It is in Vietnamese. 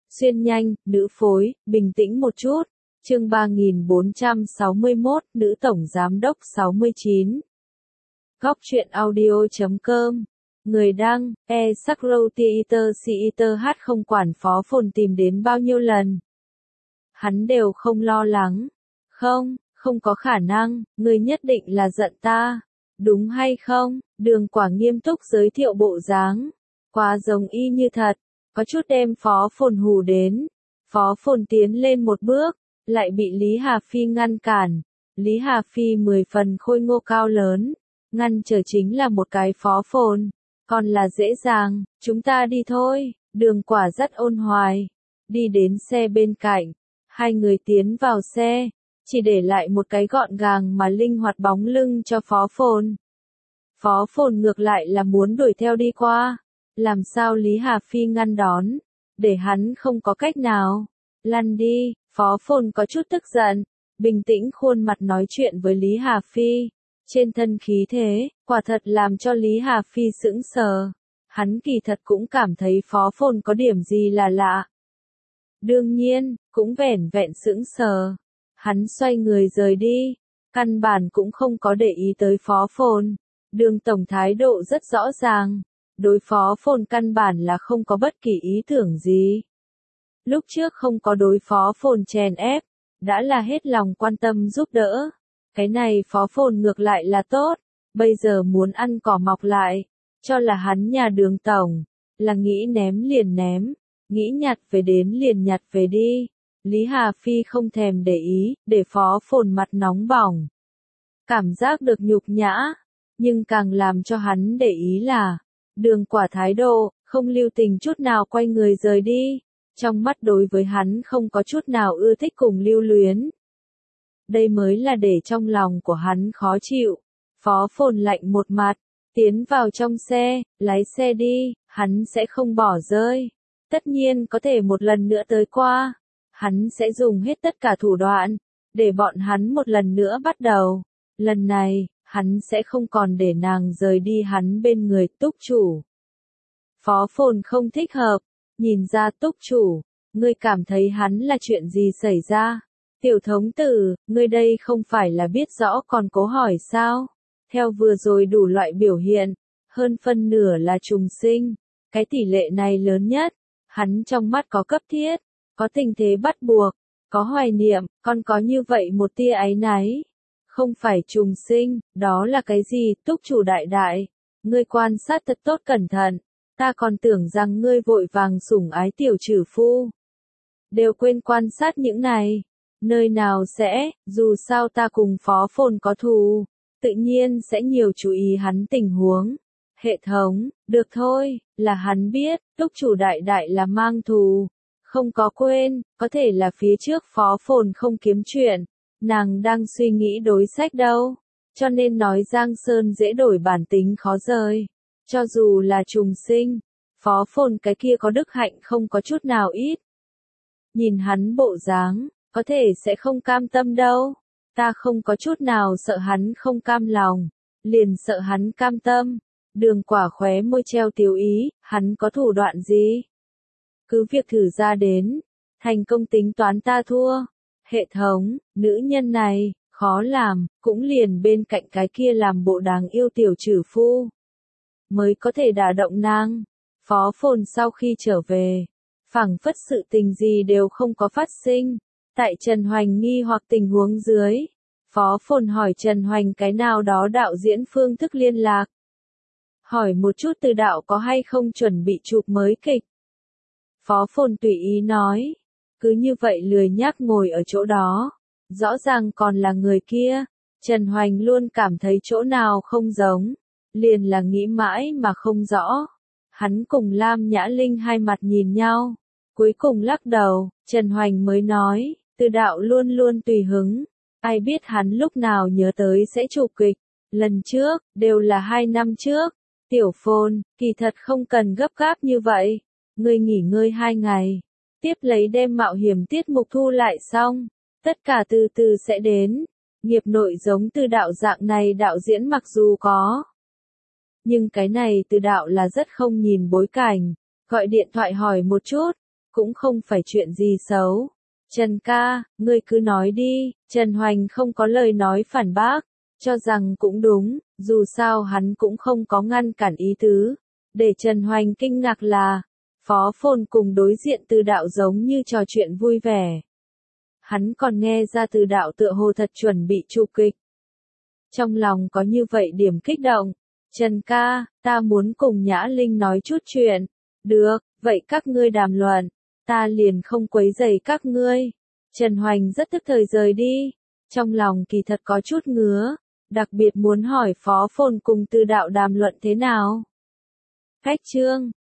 Xuyên nhanh, nữ phối, bình tĩnh một chút. Chương 3461, nữ tổng giám đốc 69. Góc truyện audio.com. Người đăng, Sakrotiiter hát không quản Phó Phồn tìm đến bao nhiêu lần. Hắn đều không lo lắng. Không có khả năng, ngươi nhất định là giận ta. Đúng hay không? Đường Quả nghiêm túc giới thiệu bộ dáng. Quá giống y như thật. Có chút đem Phó Phồn hù đến. Phó Phồn tiến lên một bước, lại bị Lý Hà Phi ngăn cản. Lý Hà Phi 10 phần khôi ngô cao lớn, ngăn trở chính là một cái Phó Phồn. Còn là dễ dàng, chúng ta đi thôi. Đường Quả rất ôn hoài. Đi đến xe bên cạnh. Hai người tiến vào xe, chỉ để lại một cái gọn gàng mà linh hoạt bóng lưng cho Phó Phồn. Phó Phồn ngược lại là muốn đuổi theo đi qua. Làm sao Lý Hà Phi ngăn đón, để hắn không có cách nào. Lăn đi, Phó Phồn có chút tức giận, bình tĩnh khuôn mặt nói chuyện với Lý Hà Phi. Trên thân khí thế, quả thật làm cho Lý Hà Phi sững sờ. Hắn kỳ thật cũng cảm thấy Phó Phồn có điểm gì là lạ. Đương nhiên, cũng vẻn vẹn sững sờ. Hắn xoay người rời đi, căn bản cũng không có để ý tới Phó Phồn. Đường tổng thái độ rất rõ ràng. Đối Phó Phồn căn bản là không có bất kỳ ý tưởng gì. Lúc trước không có đối Phó Phồn chèn ép, đã là hết lòng quan tâm giúp đỡ. Cái này Phó Phồn ngược lại là tốt, bây giờ muốn ăn cỏ mọc lại, cho là hắn nhà Đường tổng, là nghĩ ném liền ném, nghĩ nhặt về đến liền nhặt về đi. Lý Hà Phi không thèm để ý, để Phó Phồn mặt nóng bỏng. Cảm giác được nhục nhã, nhưng càng làm cho hắn để ý là, Đường Quả thái độ, không lưu tình chút nào quay người rời đi. Trong mắt đối với hắn không có chút nào ưa thích cùng lưu luyến. Đây mới là để trong lòng của hắn khó chịu. Phó Phồn lạnh một mặt, tiến vào trong xe, lái xe đi, hắn sẽ không bỏ rơi. Tất nhiên có thể một lần nữa tới qua. Hắn sẽ dùng hết tất cả thủ đoạn, để bọn hắn một lần nữa bắt đầu. Lần này, hắn sẽ không còn để nàng rời đi hắn bên người túc chủ. Phó Phồn không thích hợp, nhìn ra túc chủ, ngươi cảm thấy hắn là chuyện gì xảy ra? Tiểu thống tử, ngươi đây không phải là biết rõ còn cố hỏi sao? Theo vừa rồi đủ loại biểu hiện, hơn phân nửa là trùng sinh, cái tỷ lệ này lớn nhất, hắn trong mắt có cấp thiết, có tình thế bắt buộc, có hoài niệm, còn có như vậy một tia áy náy. Không phải trùng sinh, đó là cái gì? Túc chủ đại đại, ngươi quan sát thật tốt cẩn thận, ta còn tưởng rằng ngươi vội vàng sủng ái tiểu trừ phu. Đều quên quan sát những này, nơi nào sẽ, dù sao ta cùng Phó Phồn có thù, tự nhiên sẽ nhiều chú ý hắn tình huống. Hệ thống, được thôi, là hắn biết, túc chủ đại đại là mang thù. Không có quên, có thể là phía trước Phó Phồn không kiếm chuyện, nàng đang suy nghĩ đối sách đâu, cho nên nói Giang Sơn dễ đổi bản tính khó rời. Cho dù là trùng sinh, Phó Phồn cái kia có đức hạnh không có chút nào ít. Nhìn hắn bộ dáng, có thể sẽ không cam tâm đâu. Ta không có chút nào sợ hắn không cam lòng, liền sợ hắn cam tâm. Đường Quả khóe môi treo tiếu ý, hắn có thủ đoạn gì? Cứ việc thử ra đến, thành công tính toán ta thua. Hệ thống, nữ nhân này, khó làm, cũng liền bên cạnh cái kia làm bộ đáng yêu tiểu trừ phu. Mới có thể đả động nàng. Phó Phồn sau khi trở về, phảng phất sự tình gì đều không có phát sinh. Tại Trần Hoành nghi hoặc tình huống dưới, Phó Phồn hỏi Trần Hoành cái nào đó đạo diễn phương thức liên lạc. Hỏi một chút Từ đạo có hay không chuẩn bị chụp mới kịch. Phó Phồn tùy ý nói, cứ như vậy lười nhác ngồi ở chỗ đó, rõ ràng còn là người kia. Trần Hoành luôn cảm thấy chỗ nào không giống, liền là nghĩ mãi mà không rõ. Hắn cùng Lam Nhã Linh hai mặt nhìn nhau, cuối cùng lắc đầu. Trần Hoành mới nói, Từ đạo luôn luôn tùy hứng, ai biết hắn lúc nào nhớ tới sẽ chụp kịch. Lần trước, đều là 2 năm trước. Tiểu Phồn, kỳ thật không cần gấp gáp như vậy, ngươi nghỉ ngơi 2 ngày, tiếp lấy đem mạo hiểm tiết mục thu lại xong, tất cả từ từ sẽ đến. Nghiệp nội giống Từ đạo dạng này đạo diễn mặc dù có, nhưng cái này Từ đạo là rất không nhìn bối cảnh, gọi điện thoại hỏi một chút, cũng không phải chuyện gì xấu. Trần ca, ngươi cứ nói đi, Trần Hoành không có lời nói phản bác, cho rằng cũng đúng, dù sao hắn cũng không có ngăn cản ý tứ. Để Trần Hoành kinh ngạc là, Phó Phồn cùng đối diện Từ Đạo giống như trò chuyện vui vẻ. Hắn còn nghe ra Từ Đạo tựa hồ thật chuẩn bị chụp kịch. Trong lòng có như vậy điểm kích động. Trần ca, ta muốn cùng Nhã Linh nói chút chuyện. Được, vậy các ngươi đàm luận. Ta liền không quấy rầy các ngươi. Trần Hoành rất tức thời rời đi. Trong lòng kỳ thật có chút ngứa. Đặc biệt muốn hỏi Phó Phồn cùng Từ Đạo đàm luận thế nào. Khách trương.